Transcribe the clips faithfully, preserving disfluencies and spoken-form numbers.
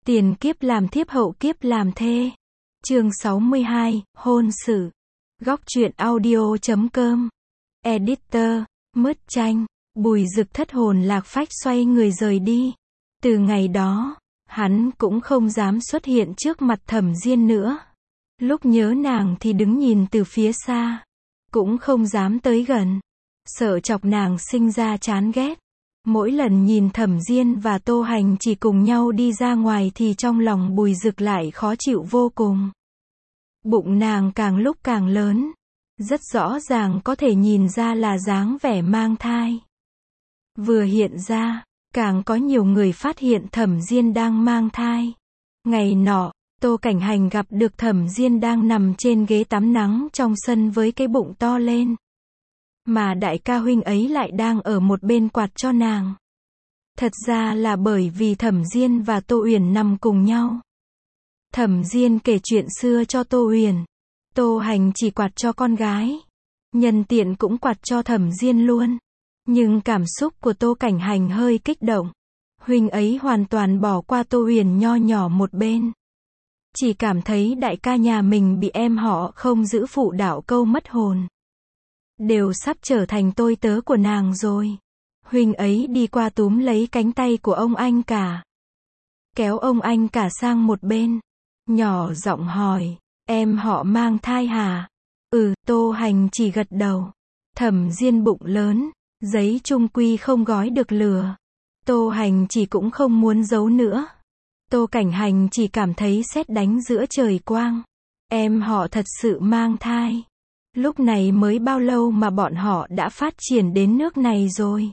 Tiền kiếp làm thiếp hậu kiếp làm thê. Chương sáu mươi hai, hôn sự. Góc truyện audio chấm com. Editor, Mứt Chanh. Bùi Dực thất hồn lạc phách xoay người rời đi. Từ ngày đó, hắn cũng không dám xuất hiện trước mặt Thẩm Diên nữa. Lúc nhớ nàng thì đứng nhìn từ phía xa. Cũng không dám tới gần. Sợ chọc nàng sinh ra chán ghét. Mỗi lần nhìn Thẩm Diên và Tô Hành chỉ cùng nhau đi ra ngoài thì trong lòng Bùi Dực lại khó chịu vô cùng. Bụng nàng càng lúc càng lớn. Rất rõ ràng có thể nhìn ra là dáng vẻ mang thai. Vừa hiện ra, càng có nhiều người phát hiện Thẩm Diên đang mang thai. Ngày nọ, Tô Cảnh Hành gặp được Thẩm Diên đang nằm trên ghế tắm nắng trong sân với cái bụng to lên. Mà đại ca huynh ấy lại đang ở một bên quạt cho nàng. Thật ra là bởi vì Thẩm Diên và Tô Uyển nằm cùng nhau. Thẩm Diên kể chuyện xưa cho Tô Uyển. Tô Hành chỉ quạt cho con gái. Nhân tiện cũng quạt cho Thẩm Diên luôn. Nhưng cảm xúc của Tô Cảnh Hành hơi kích động. Huynh ấy hoàn toàn bỏ qua Tô Uyển nho nhỏ một bên. Chỉ cảm thấy đại ca nhà mình bị em họ không giữ phụ đạo câu mất hồn. Đều sắp trở thành tôi tớ của nàng rồi. Huynh ấy đi qua túm lấy cánh tay của ông anh cả. Kéo ông anh cả sang một bên. Nhỏ giọng hỏi, em họ mang thai hả? Ừ, Tô Hành chỉ gật đầu. Thẩm Diên bụng lớn, giấy chung quy không gói được lửa. Tô Hành chỉ cũng không muốn giấu nữa. Tô Cảnh Hành chỉ cảm thấy sét đánh giữa trời quang. Em họ thật sự mang thai. Lúc này mới bao lâu mà bọn họ đã phát triển đến nước này rồi.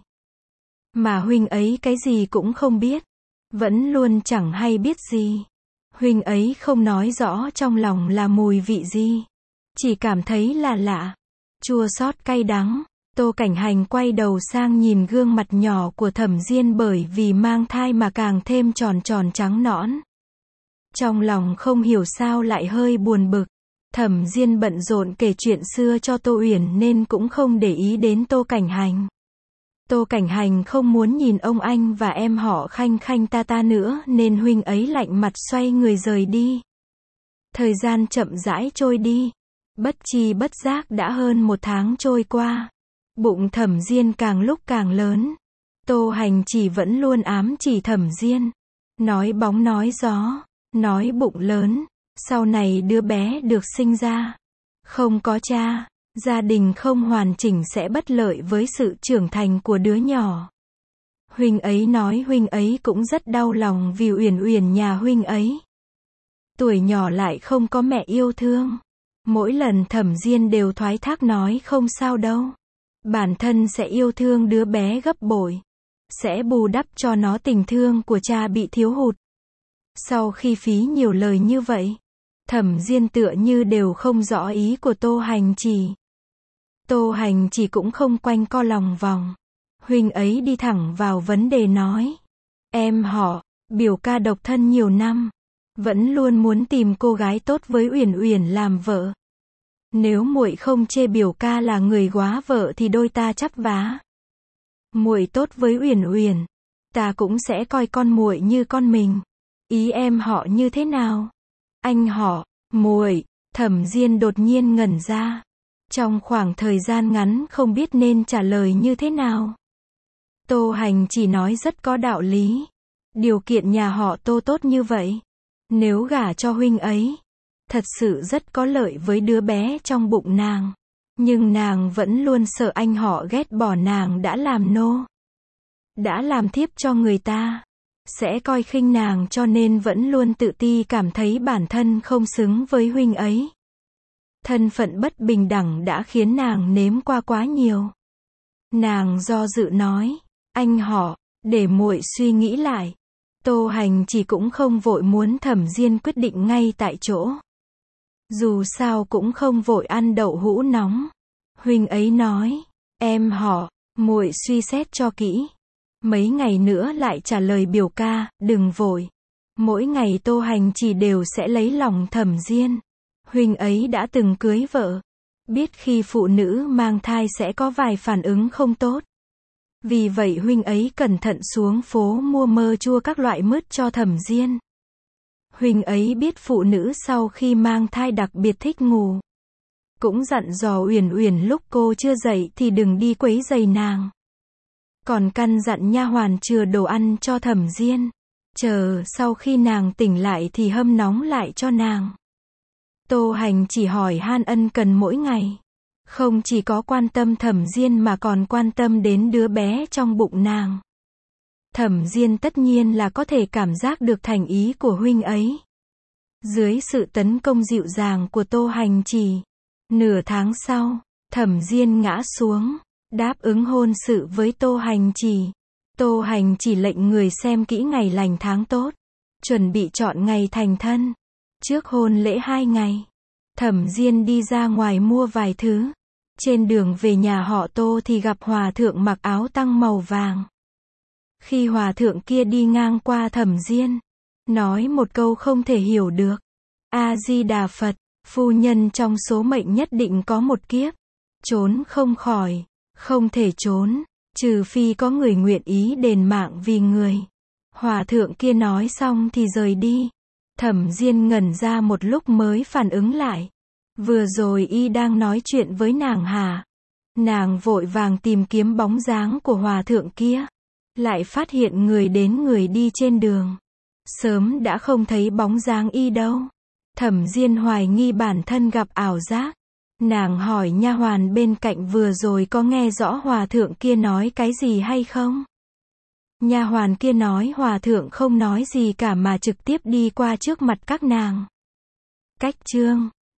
Mà huynh ấy cái gì cũng không biết. Vẫn luôn chẳng hay biết gì. Huynh ấy không nói rõ trong lòng là mùi vị gì. Chỉ cảm thấy là lạ. Chua xót cay đắng. Tô Cảnh Hành quay đầu sang nhìn gương mặt nhỏ của Thẩm Diên bởi vì mang thai mà càng thêm tròn tròn trắng nõn. Trong lòng không hiểu sao lại hơi buồn bực. Thẩm Diên bận rộn kể chuyện xưa cho Tô Uyển nên cũng không để ý đến Tô Cảnh Hành. Tô Cảnh Hành không muốn nhìn ông anh và em họ khanh khanh ta ta nữa nên huynh ấy lạnh mặt xoay người rời đi. Thời gian chậm rãi trôi đi. Bất chi bất giác đã hơn một tháng trôi qua. Bụng Thẩm Diên càng lúc càng lớn. Tô Hành chỉ vẫn luôn ám chỉ Thẩm Diên. Nói bóng nói gió. Nói bụng lớn. Sau này đứa bé được sinh ra. Không có cha. Gia đình không hoàn chỉnh sẽ bất lợi với sự trưởng thành của đứa nhỏ. Huynh ấy nói huynh ấy cũng rất đau lòng vì Uyển Uyển nhà huynh ấy. Tuổi nhỏ lại không có mẹ yêu thương. Mỗi lần Thẩm Diên đều thoái thác nói không sao đâu. Bản thân sẽ yêu thương đứa bé gấp bội. Sẽ bù đắp cho nó tình thương của cha bị thiếu hụt. Sau khi phí nhiều lời như vậy, Thẩm Diên tựa như đều không rõ ý của Tô Hành chỉ. Tô Hành chỉ cũng không quanh co lòng vòng. Huynh ấy đi thẳng vào vấn đề nói. Em họ, biểu ca độc thân nhiều năm. Vẫn luôn muốn tìm cô gái tốt với Uyển Uyển làm vợ. Nếu muội không chê biểu ca là người góa vợ thì đôi ta chắp vá. Muội tốt với Uyển Uyển, ta cũng sẽ coi con muội như con mình. Ý em họ như thế nào? Anh họ, muội. Thẩm Diên đột nhiên ngẩn ra. Trong khoảng thời gian ngắn không biết nên trả lời như thế nào. Tô Hành chỉ nói rất có đạo lý. Điều kiện nhà họ Tô tốt như vậy. Nếu gả cho huynh ấy, thật sự rất có lợi với đứa bé trong bụng nàng. Nhưng nàng vẫn luôn sợ anh họ ghét bỏ nàng đã làm nô. Đã làm thiếp cho người ta. Sẽ coi khinh nàng cho nên vẫn luôn tự ti cảm thấy bản thân không xứng với huynh ấy. Thân phận bất bình đẳng đã khiến nàng nếm qua quá nhiều. Nàng do dự nói, anh họ, để muội suy nghĩ lại. Tô Hành chỉ cũng không vội muốn Thẩm Diên quyết định ngay tại chỗ. Dù sao cũng không vội ăn đậu hũ nóng. Huynh ấy nói, em họ, muội suy xét cho kỹ. Mấy ngày nữa lại trả lời biểu ca, đừng vội. Mỗi ngày Tô Hành chỉ đều sẽ lấy lòng Thẩm Diên. Huynh ấy đã từng cưới vợ. Biết khi phụ nữ mang thai sẽ có vài phản ứng không tốt. Vì vậy huynh ấy cẩn thận xuống phố mua mơ chua các loại mứt cho Thẩm Diên. Huynh ấy biết phụ nữ sau khi mang thai đặc biệt thích ngủ. Cũng dặn dò Uyển Uyển lúc cô chưa dậy thì đừng đi quấy rầy nàng. Còn căn dặn nha hoàn chừa đồ ăn cho Thẩm Diên. Chờ sau khi nàng tỉnh lại thì hâm nóng lại cho nàng. Tô Hành chỉ hỏi han ân cần mỗi ngày. Không chỉ có quan tâm Thẩm Diên mà còn quan tâm đến đứa bé trong bụng nàng. Thẩm Diên tất nhiên là có thể cảm giác được thành ý của huynh ấy. Dưới sự tấn công dịu dàng của Tô Hành chỉ, nửa tháng sau, Thẩm Diên ngã xuống, đáp ứng hôn sự với Tô Hành chỉ. Tô Hành chỉ lệnh người xem kỹ ngày lành tháng tốt, chuẩn bị chọn ngày thành thân. Trước hôn lễ hai ngày, Thẩm Diên đi ra ngoài mua vài thứ. Trên đường về nhà họ Tô thì gặp hòa thượng mặc áo tăng màu vàng. Khi hòa thượng kia đi ngang qua Thẩm Diên, nói một câu không thể hiểu được. A-di-đà Phật, phu nhân trong số mệnh nhất định có một kiếp. Trốn không khỏi, không thể trốn, trừ phi có người nguyện ý đền mạng vì người. Hòa thượng kia nói xong thì rời đi. Thẩm Diên ngẩn ra một lúc mới phản ứng lại. Vừa rồi y đang nói chuyện với nàng hả? Nàng vội vàng tìm kiếm bóng dáng của hòa thượng kia. Lại phát hiện người đến người đi trên đường. Sớm đã không thấy bóng dáng y đâu. Thẩm Diên hoài nghi bản thân gặp ảo giác. Nàng hỏi nha hoàn bên cạnh vừa rồi có nghe rõ hòa thượng kia nói cái gì hay không? Nha hoàn kia nói hòa thượng không nói gì cả mà trực tiếp đi qua trước mặt các nàng. Cách chương